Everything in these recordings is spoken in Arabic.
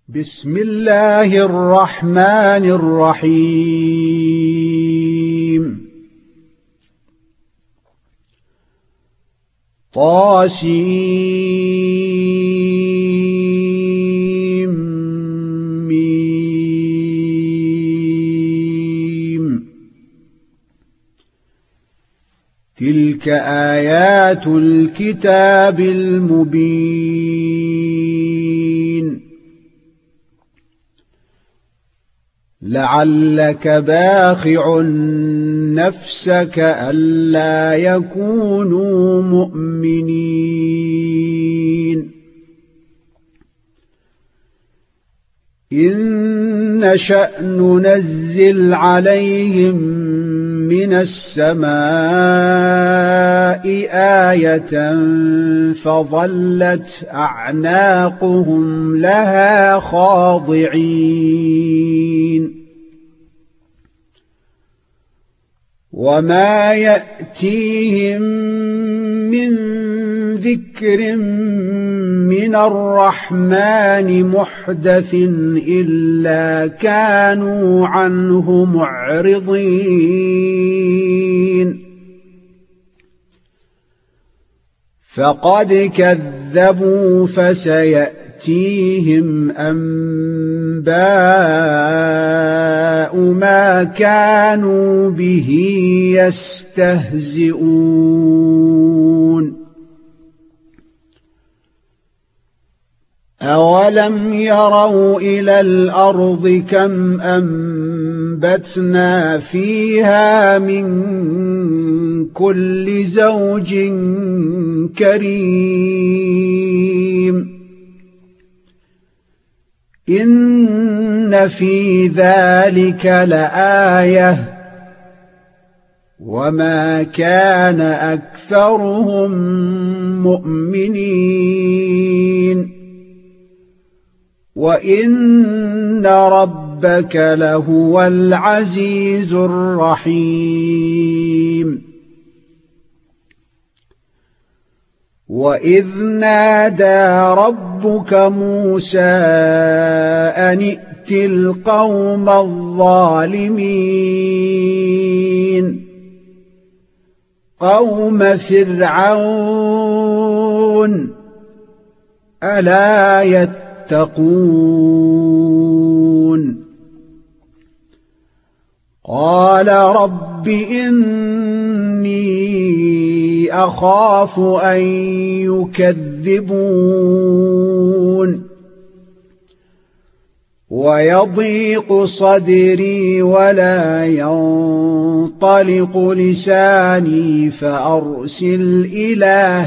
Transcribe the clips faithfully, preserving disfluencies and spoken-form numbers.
بسم الله الرحمن الرحيم طاسيم ميم تلك آيات الكتاب المبين لعلك باخع نفسك ألا يكونوا مؤمنين إن نشأ ننزل عليهم من السماء آية فظلت أعناقهم لها خاضعين وما يأتيهم من ذكر من الرحمن محدث إلا كانوا عنه معرضين فقد كذبوا فسيأتيهم أنباء ما كانوا به يستهزئون أولم يروا إلى الأرض كم أنبتنا فيها من كل زوج كريم إن في ذلك لآية وما كان أكثرهم مؤمنين وإن ربك لهو العزيز الرحيم وإذ نادى ربك موسى أن ائت القوم الظالمين قوم فرعون ألا يتقون قال رب إني أخاف أن يكذبون ويضيق صدري ولا ينطلق لساني فأرسل إلى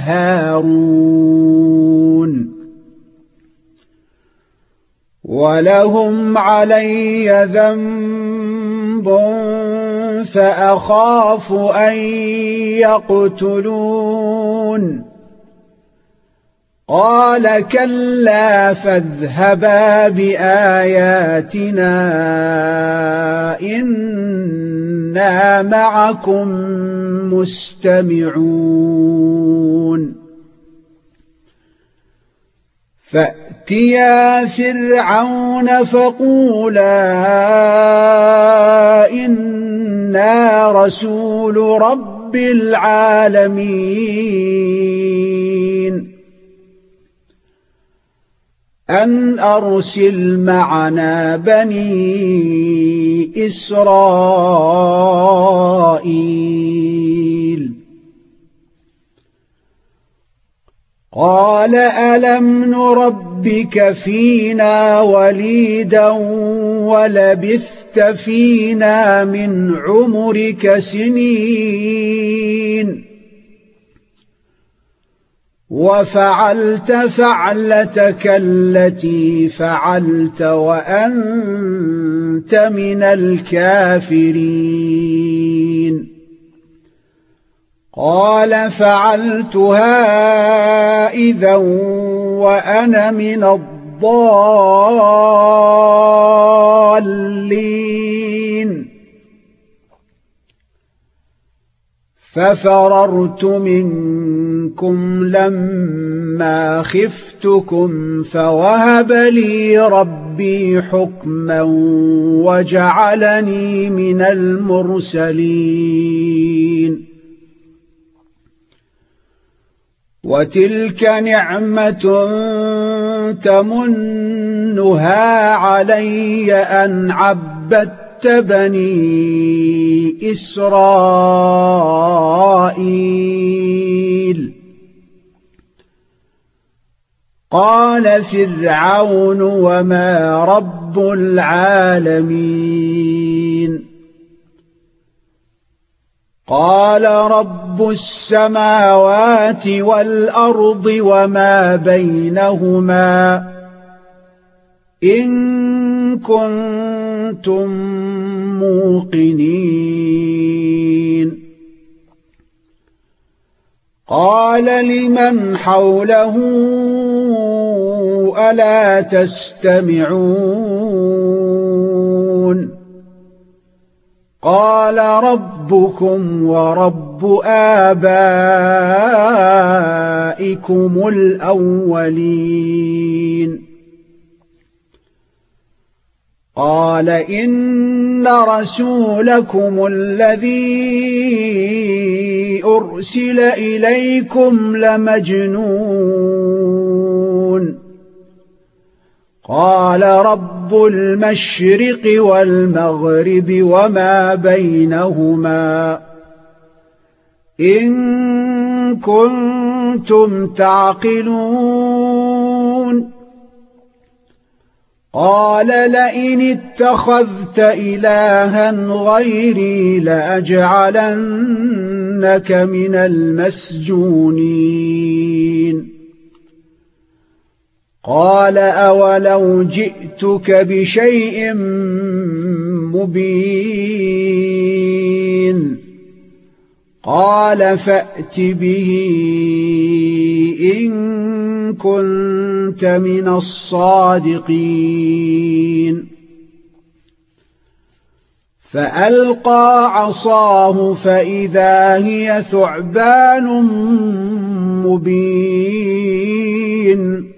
هارون ولهم علي ذنب فأخاف أن يقتلون قال كلا فاذهبا بآياتنا إنا معكم مستمعون فأتيا فرعون فقولا إنا رسول رب العالمين أن أرسل معنا بني إسرائيل قال ألم نربك فينا وليدا ولبثت فينا من عمرك سنين وفعلت فعلتك التي فعلت وأنت من الكافرين قال فعلتها إذا وأنا من الضالين ففررت منكم لما خفتكم فوهب لي ربي حكما وجعلني من المرسلين وتلك نعمة تمنها علي أن عبدت بني إسرائيل قال فرعون وما رب العالمين قال رب السماوات والأرض وما بينهما إن كنتم موقنين قال لمن حوله ألا تستمعون قال ربكم ورب آبائكم الأولين قال إن رسولكم الذي أرسل إليكم لمجنون قال رب المشرق والمغرب وما بينهما إن كنتم تعقلون قال لئن اتخذت إلها غيري لأجعلنك من المسجونين قال أولو جئتك بشيء مبين قال فأت به إن كنت من الصادقين فألقى عصاه فإذا هي ثعبان مبين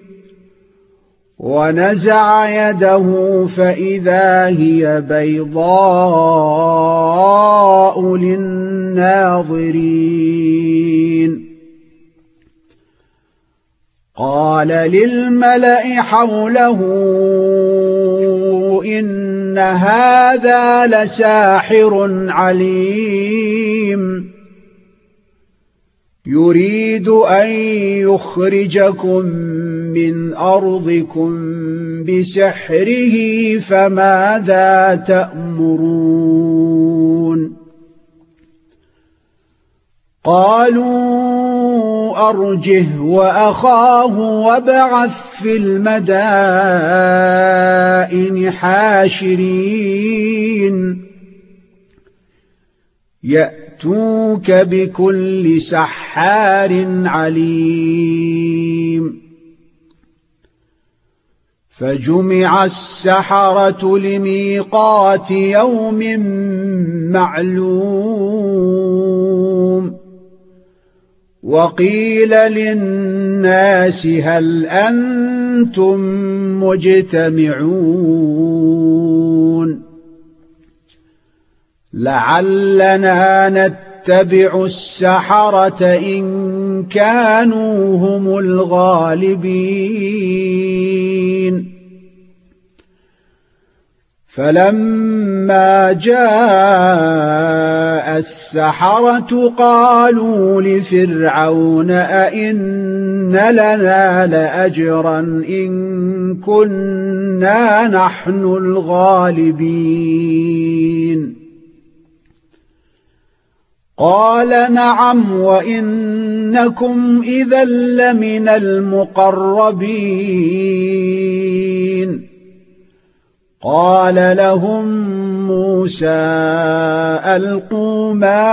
ونزع يده فإذا هي بيضاء للناظرين قال للملأ حوله إن هذا لساحر عليم يريد أن يخرجكم من أرضكم بسحره فماذا تأمرون قالوا أرجه وأخاه وابعث في المدائن حاشرين يأتوك بكل سحار عليم فجمع السحرة لميقات يوم معلوم وقيل للناس هل أنتم مجتمعون لعلنا نتبع السحرة إن كانوا هم الغالبين فلما جاء السحرة قالوا لفرعون أئن لنا لأجرا إن كنا نحن الغالبين قال نعم وإنكم إذا لمن المقربين قال لهم موسى ألقوا ما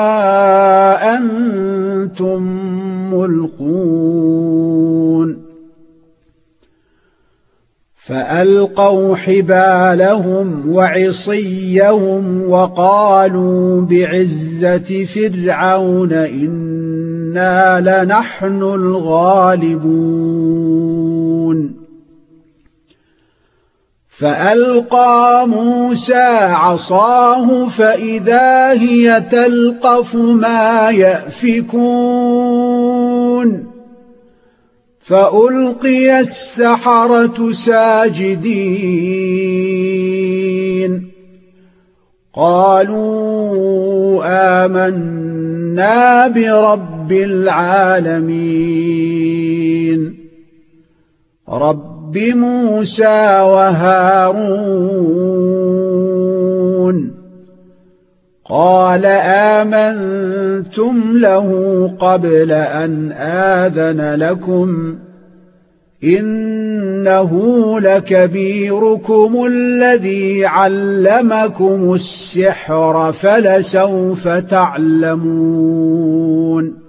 أنتم ملقون فألقوا حبالهم وعصيهم وقالوا بعزة فرعون إنا لنحن الغالبون فألقى موسى عصاه فإذا هي تلقف ما يأفكون فألقي السحرة ساجدين قالوا آمنا برب العالمين رب موسى وهارون قال آمنتم له قبل أن آذن لكم إنه لكبيركم الذي علمكم السحر فلسوف تعلمون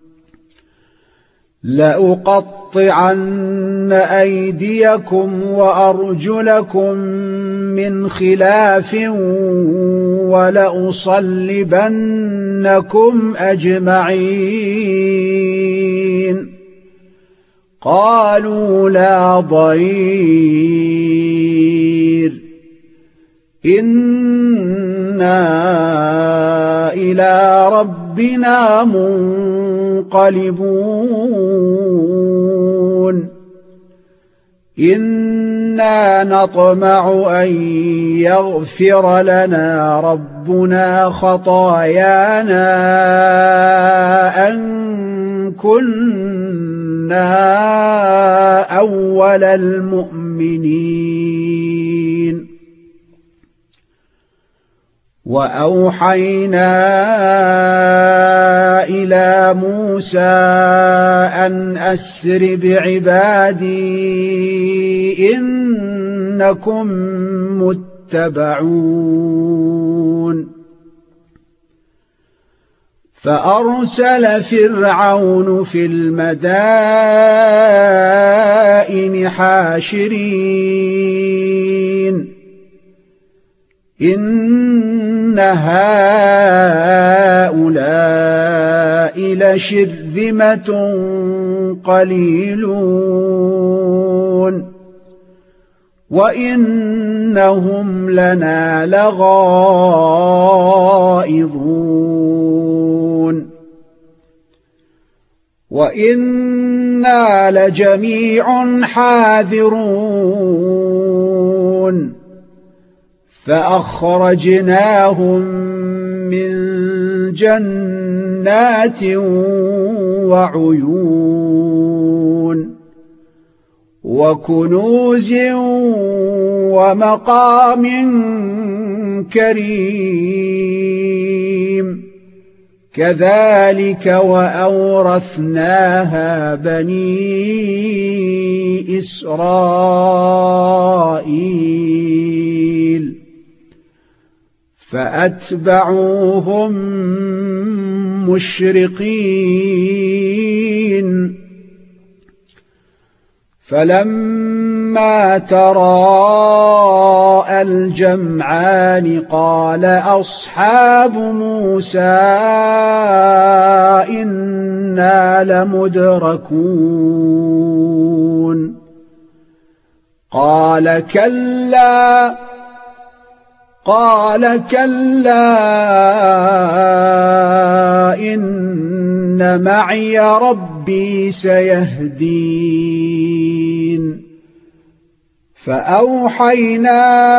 لأقطعن أيديكم وأرجلكم من خلاف ولأصلبنكم أجمعين قالوا لا ضير إنا إلى ربنا منقلبون إنا نطمع أن يغفر لنا ربنا خطايانا أن كنا أول المؤمنين وأوحينا إلى موسى أن أسر بعبادي إنكم متبعون فأرسل فرعون في المدائن حاشرين إن هؤلاء لشرذمة قليلون وإنهم لنا لغائظون وإنا لجميع حاذرون فأخرجناهم من جنات وعيون وكنوز ومقام كريم كذلك وأورثناها بني إسرائيل فأتبعوهم مشرقين فلما تراءى الجمعان قال أصحاب موسى إنا لمدركون قال كلا قال كلا إن معي ربي سيهدين فأوحينا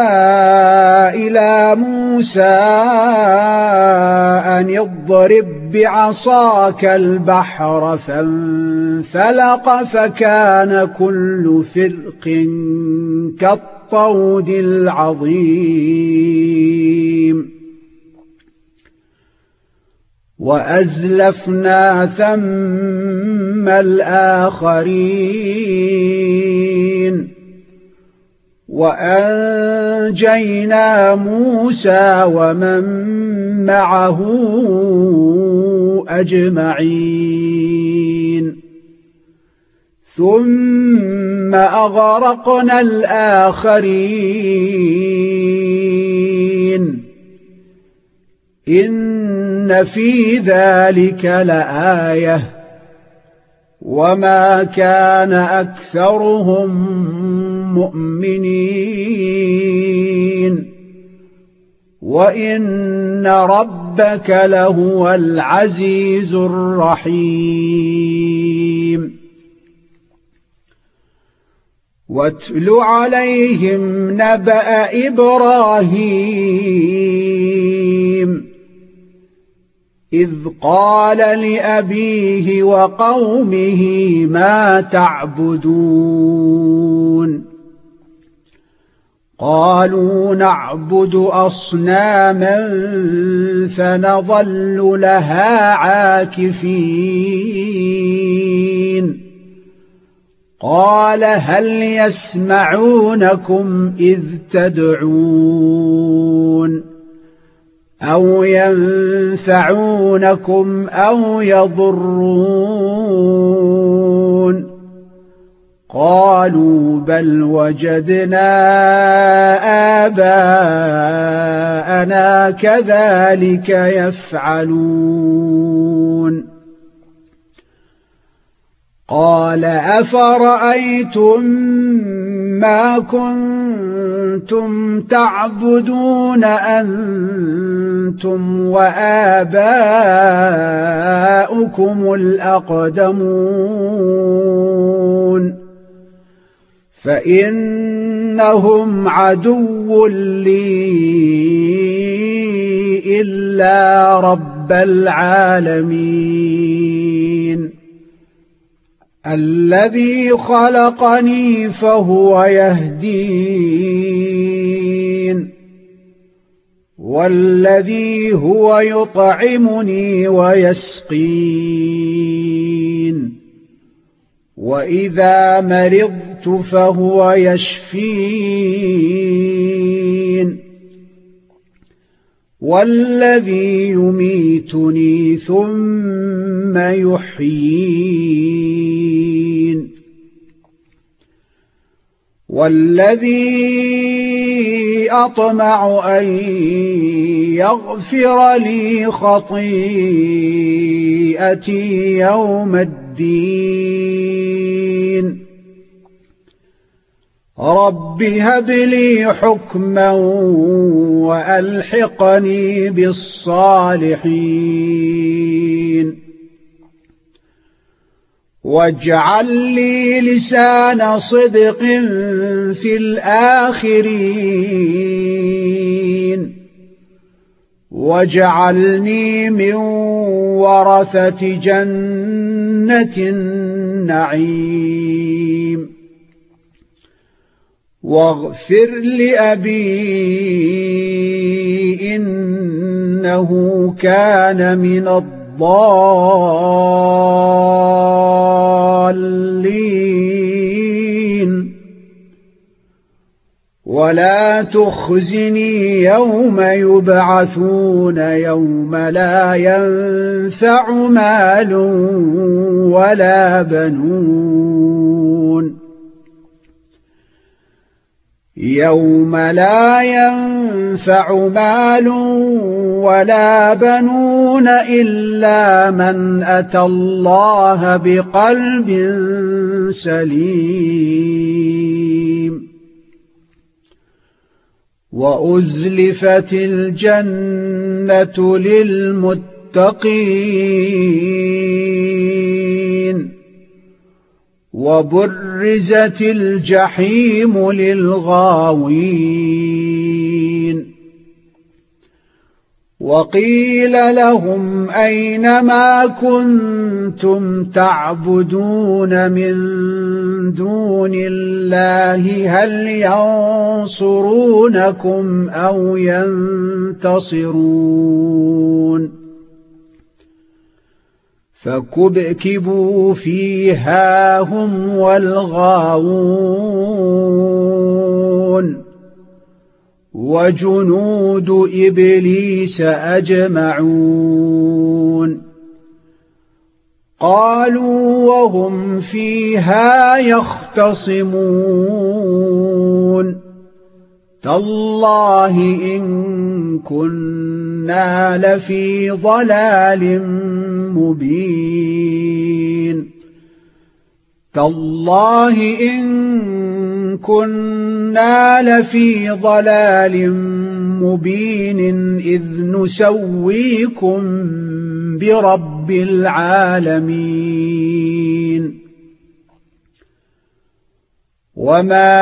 إلى موسى أن اضرب بعصاك البحر فانفلق فكان كل فرق كالطود العظيم وأزلفنا ثم الآخرين وأنجينا موسى ومن معه أجمعين ثم أغرقنا الآخرين إن في ذلك لآية وما كان أكثرهم مؤمنين وإن ربك لهو العزيز الرحيم واتل عليهم نبأ إبراهيم إذ قال لأبيه وقومه ما تعبدون قالوا نعبد أصناما فنظل لها عاكفين قال هل يسمعونكم إذ تدعون أو ينفعونكم أو يضرون قالوا بل وجدنا آباءنا كذلك يفعلون قال أفرأيتم ما كنتم تعبدون أنتم وآباؤكم الأقدمون فإنهم عدو لي إلا رب العالمين الذي خلقني فهو يهدين والذي هو يطعمني ويسقين وإذا مرضت فهو يشفين والذي يميتني ثم يحيين والذي أطمع أن يغفر لي خطيئتي يوم الدين رب هب لي حكما وألحقني بالصالحين واجعل لي لسان صدق في الآخرين واجعلني من ورثة جنة النعيم واغفر لأبي إنه كان من الضالين ولا تخزني يوم يبعثون يوم لا ينفع مال ولا بنون يوم لا ينفع مال ولا بنون إلا من أتى الله بقلب سليم وأزلفت الجنة للمتقين وبرزت الجحيم للغاوين وقيل لهم أين ما كنتم تعبدون من دون الله هل ينصرونكم أو ينتصرون فكبكبوا فيها هم والغاوون وجنود إبليس أجمعون قالوا وهم فيها يختصمون تالله إن كنا لفي ضلال مبين تالله إن كنا لفي ضلال مبين إذ نسويكم برب العالمين وما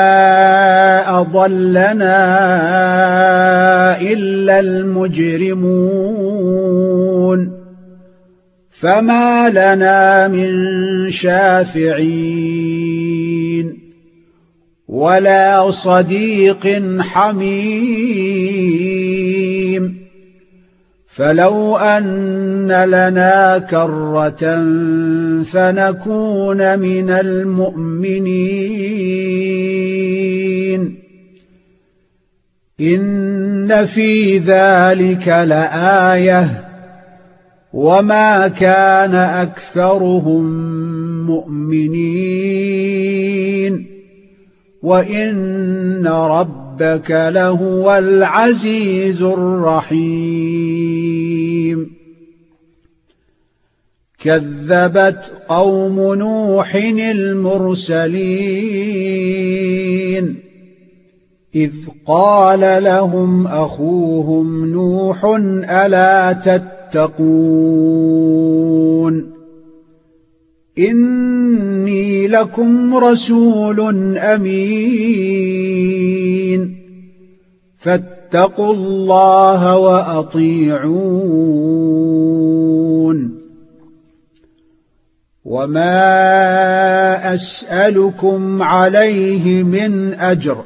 أضلنا إلا المجرمون فما لنا من شافعين ولا صديق حميم فلو أن لنا كرة فنكون من المؤمنين إن في ذلك لآية وما كان أكثرهم مؤمنين وإن ربك لهو العزيز الرحيم كذبت قوم نوح المرسلين إذ قال لهم أخوهم نوح ألا تتقون إني لكم رسول أمين فاتقوا الله وأطيعون وما أسألكم عليه من أجر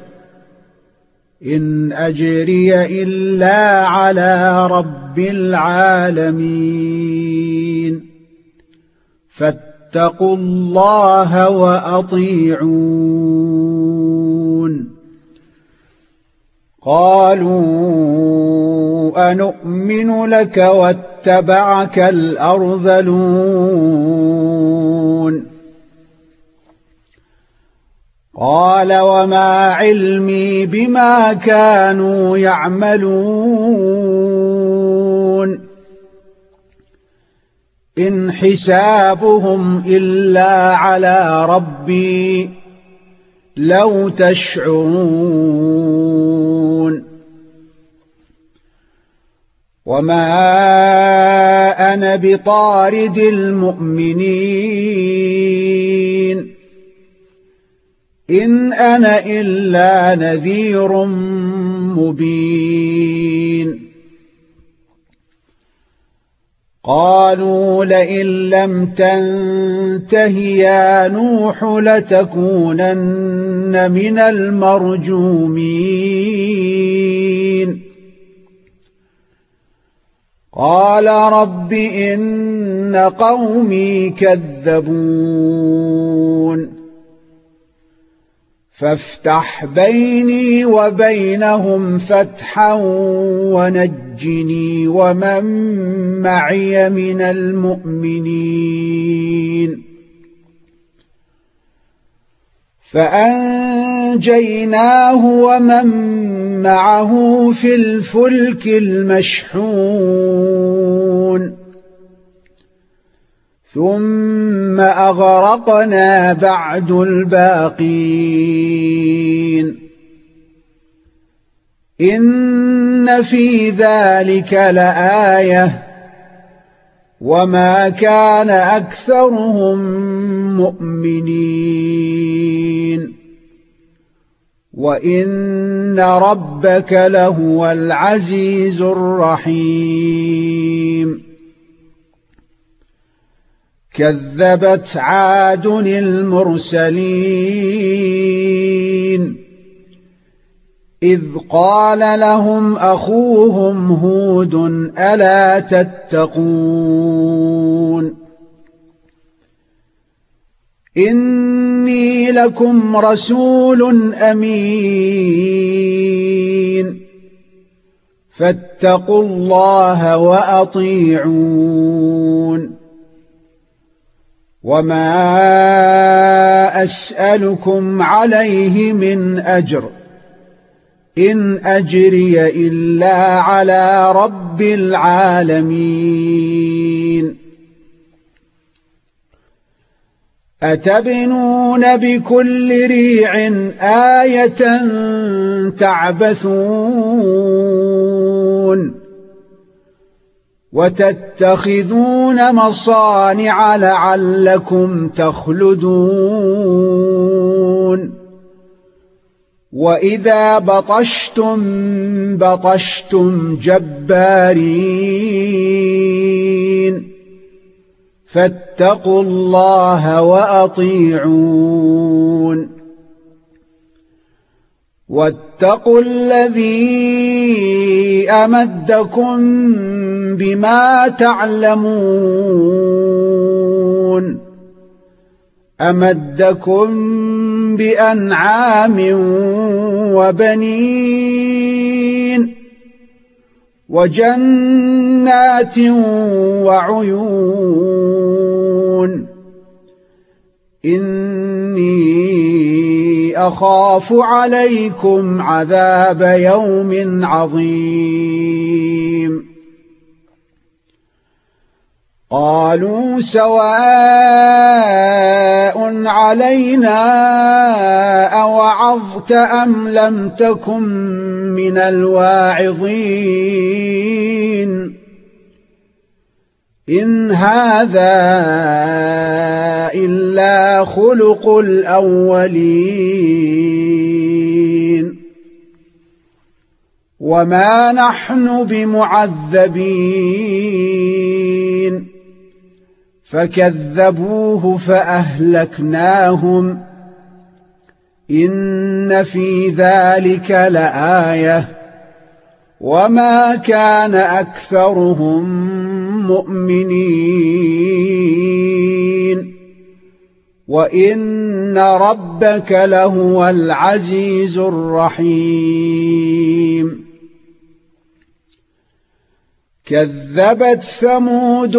إن أجري إلا على رب العالمين فاتقوا الله وأطيعون قالوا أنؤمن لك واتبعك الأرذلون قال وما علمي بما كانوا يعملون إن حسابهم إلا على ربي لو تشعرون وما أنا بطارد المؤمنين إن أنا إلا نذير مبين قالوا لئن لم تنته يا نوح لتكونن من المرجومين قال رب إن قومي كذبون فافتح بيني وبينهم فتحا ونجني ومن معي من المؤمنين فأنجيناه ومن معه في الفلك المشحون ثم أغرقنا بعد الباقين إن في ذلك لآية وما كان أكثرهم مؤمنين وإن ربك لهو العزيز الرحيم كذبت عاد المرسلين إذ قال لهم أخوهم هود ألا تتقون إني لكم رسول أمين فاتقوا الله وأطيعون وما أسألكم عليه من أجر إن أجري إلا على رب العالمين أتبنون بكل ريع آية تعبثون وتتخذون مصانع لعلكم تخلدون وإذا بطشتم بطشتم جبارين فاتقوا الله وأطيعون واتقوا الذي أمدكم بما تعلمون أمدكم بأنعام وبنين وجنات وعيون إني أخاف عليكم عذاب يوم عظيم قالوا سواء علينا أوعظت أم لم تكن من الواعظين إن هذا إلا خلق الأولين وما نحن بمعذبين فكذبوه فأهلكناهم إن في ذلك لآية وما كان أكثرهم مؤمنين وإن ربك لهو العزيز الرحيم كذبت ثمود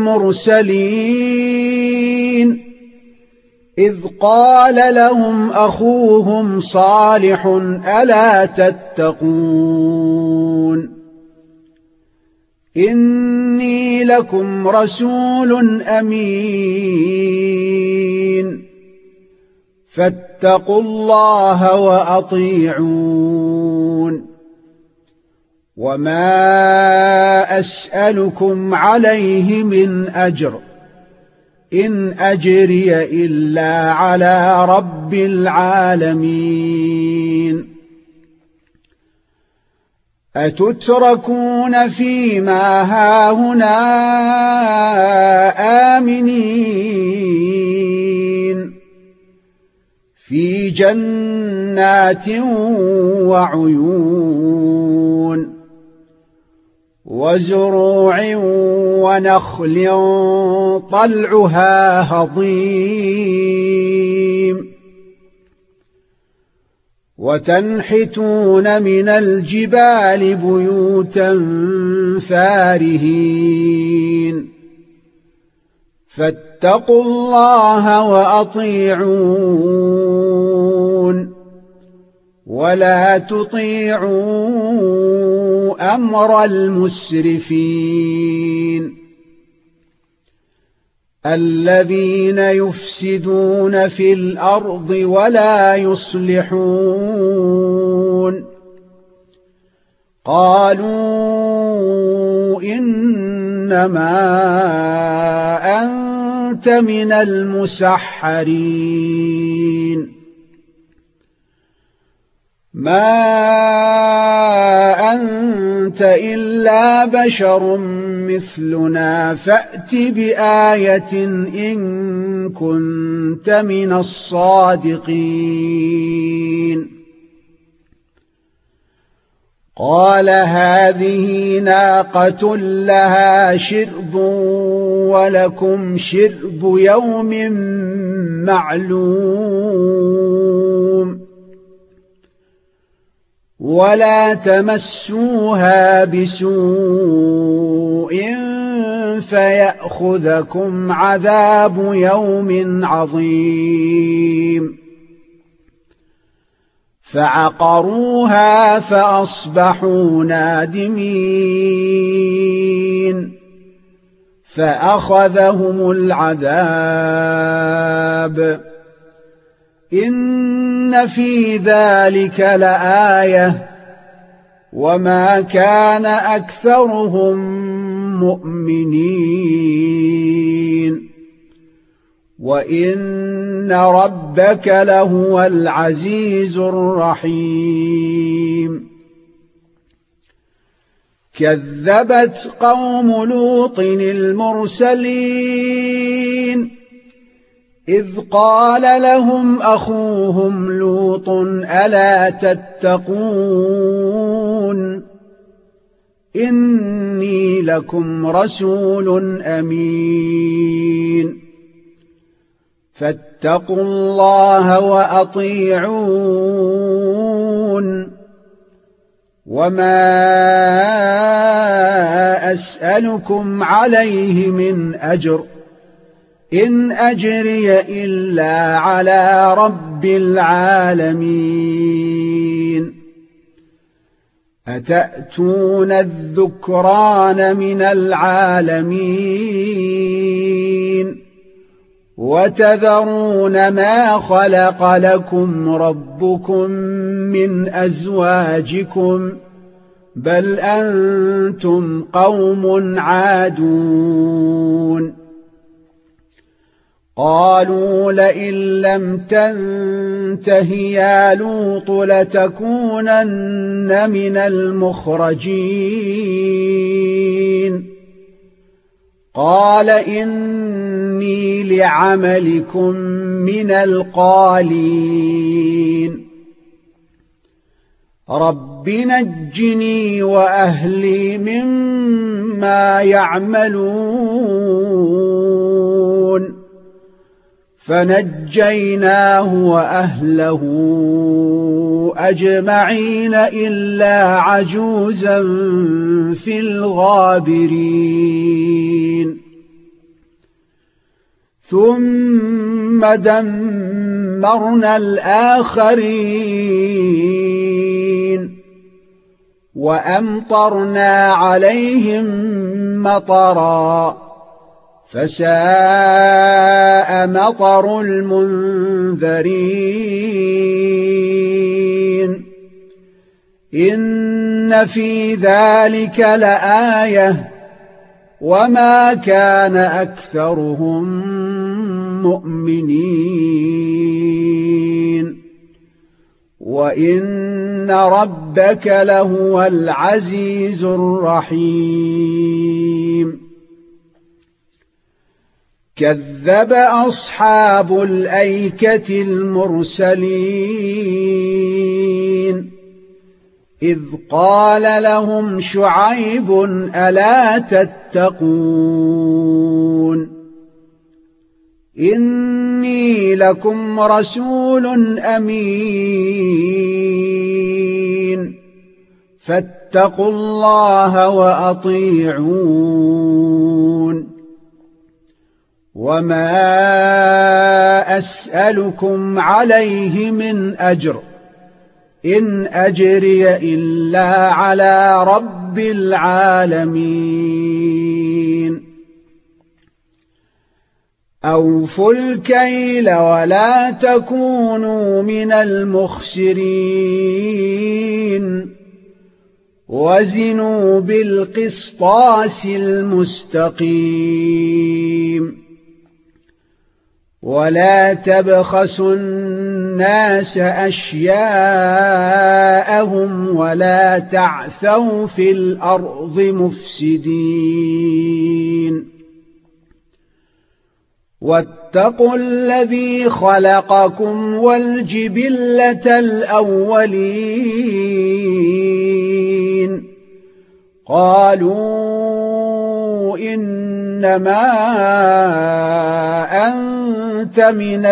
المرسلين إذ قال لهم أخوهم صالح ألا تتقون إني لكم رسول أمين فاتقوا الله وأطيعون وما أسألكم عليه من أجر إن أجري إلا على رب العالمين أتتركون فيما هاهنا آمنين في جنات وعيون وزروع ونخل طلعها هضيم وتنحتون من الجبال بيوتا فارهين فاتقوا الله وأطيعون ولا تطيعوا أمر المسرفين الذين يفسدون في الأرض ولا يصلحون قالوا إنما أنت من المسحرين ما أنت إلا بشر مثلنا فأت بآية إن كنت من الصادقين قال هذه ناقة لها شرب ولكم شرب يوم معلوم ولا تمسوها بسوء فيأخذكم عذاب يوم عظيم فعقروها فأصبحوا نادمين فأخذهم العذاب إن في ذلك لآية وما كان أكثرهم مؤمنين وإن ربك لهو العزيز الرحيم كذبت قوم لوط المرسلين إذ قال لهم أخوهم لوط ألا تتقون إني لكم رسول أمين فاتقوا الله وأطيعون وما أسألكم عليه من أجر إن أجري إلا على رب العالمين أتأتون الذكران من العالمين وتذرون ما خلق لكم ربكم من أزواجكم بل أنتم قوم عادون قالوا لئن لم تنته يا لوط لتكونن من المخرجين قال إني لعملكم من القالين رب نجني وأهلي مما يعملون فنجيناه وأهله أجمعين إلا عجوزا في الغابرين ثم دمرنا الآخرين وأمطرنا عليهم مطرا فساء مطر المنذرين إن في ذلك لآية وما كان أكثرهم مؤمنين وإن ربك لهو العزيز الرحيم كذب أصحاب الأيكة المرسلين إذ قال لهم شعيب ألا تتقون إني لكم رسول أمين فاتقوا الله وأطيعون وما أسألكم عليه من أجر إن أجري إلا على رب العالمين أوفوا الكيل ولا تكونوا من المخسرين وزنوا بالقسطاس المستقيم ولا تبخسوا الناس أشياءهم ولا تعثوا في الأرض مفسدين واتقوا الذي خلقكم والجبلة الأولين قالوا إنما أنت من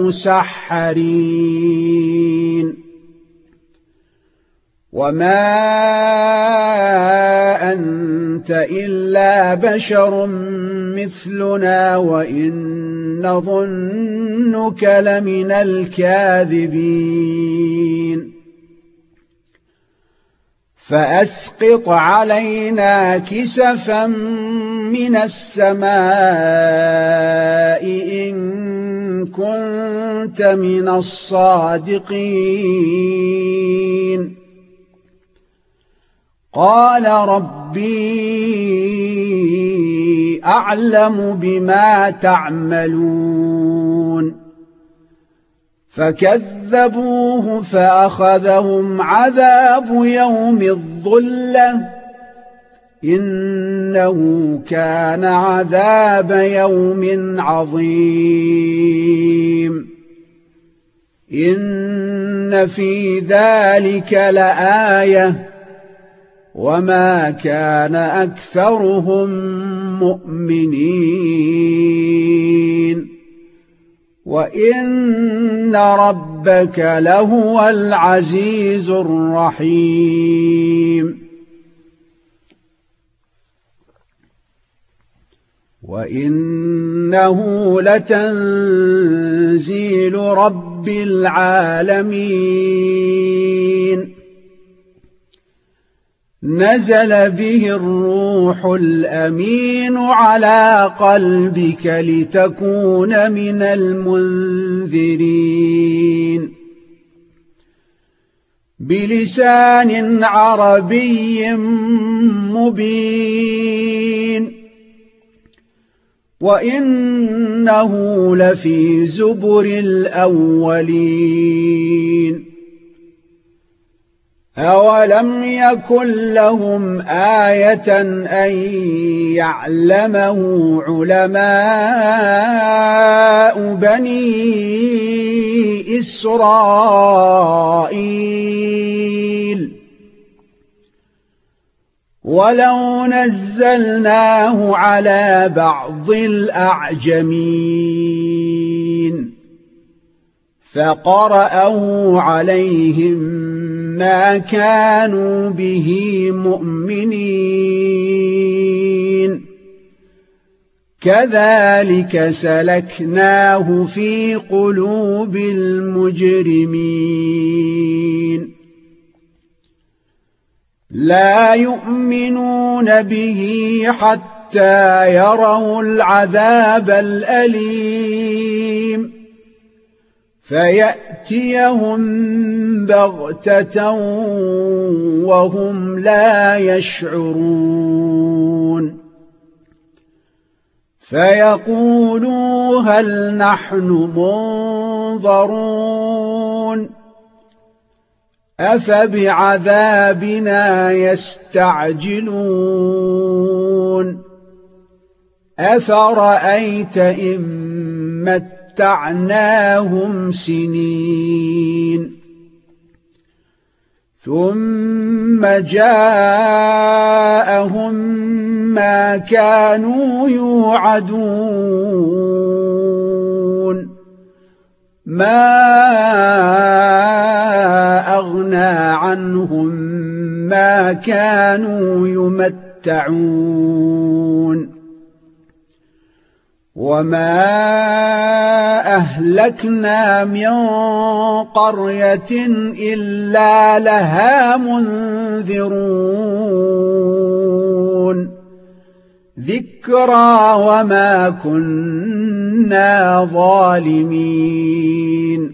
المسحرين وما أنت أنت إلا بشر مثلنا وإن نظنك لمن الكاذبين فأسقط علينا كسفا من السماء إن كنت من الصادقين قال ربي أعلم بما تعملون فكذبوه فأخذهم عذاب يوم الظلة إنه كان عذاب يوم عظيم إن في ذلك لآية وما كان أكثرهم مؤمنين وإن ربك لهو العزيز الرحيم وإنه لتنزيل رب العالمين نزل به الروح الأمين على قلبك لتكون من المنذرين بلسان عربي مبين وإنه لفي زبر الأولين أولم يكن لهم آية أن يعلمه علماء بني إسرائيل ولو نزلناه على بعض الأعجمين فقرأه عليهم ما كانوا به مؤمنين كذلك سلكناه في قلوب المجرمين لا يؤمنون به حتى يروا العذاب الأليم فيأتيهم بغتة وهم لا يشعرون فيقولوا هل نحن منظرون أفبعذابنا يستعجلون أفرأيت إن متعناهم سنين ثم جاءهم ما كانوا يوعدون ما أغنى عنهم ما كانوا يمتعون وما أهلكنا من قرية إلا لها منذرون ذكرى وما كنا ظالمين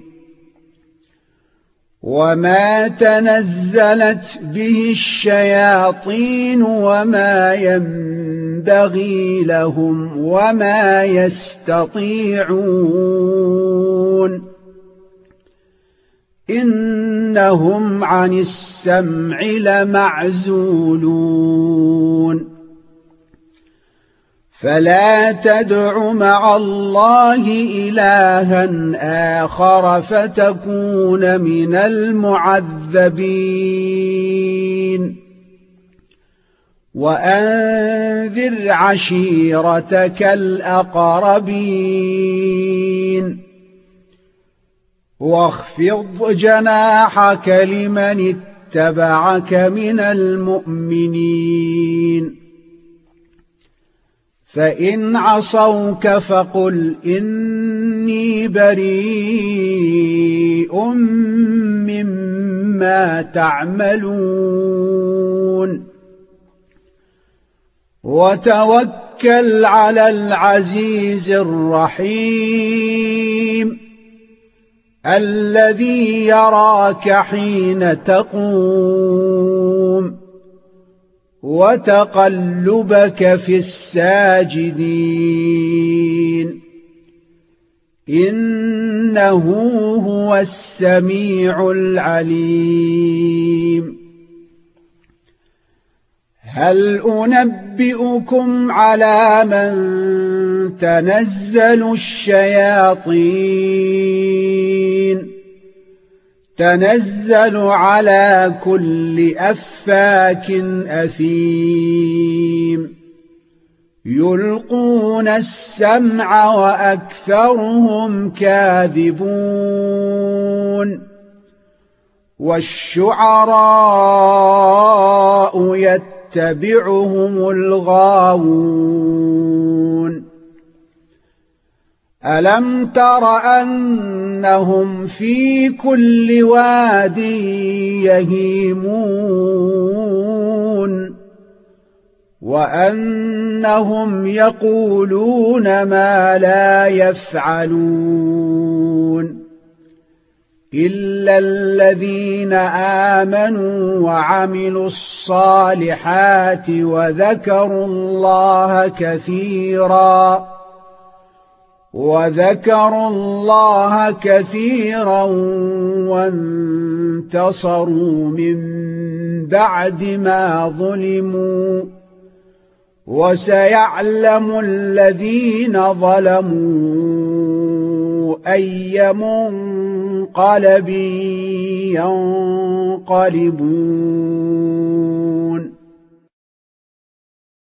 وما تنزلت به الشياطين وما ينبغي لهم وما يستطيعون إنهم عن السمع لمعزولون فلا تدع مع الله إلها آخر فتكون من المعذبين وأنذر عشيرتك الأقربين واخفض جناحك لمن اتبعك من المؤمنين فإن عصوك فقل إني بريء مما تعملون وتوكل على العزيز الرحيم الذي يراك حين تقوم وتقلبك في الساجدين إنه هو السميع العليم هل أنبئكم على من تنزل الشياطين تنزل على كل أفاك أثيم يلقون السمع وأكثرهم كاذبون والشعراء يتبعهم الغاوون ألم تر أنهم في كل واد يهيمون وأنهم يقولون ما لا يفعلون إلا الذين آمنوا وعملوا الصالحات وذكروا الله كثيرا وذكروا الله كثيرا وانتصروا من بعد ما ظلموا وسيعلم الذين ظلموا أي منقلب ينقلبون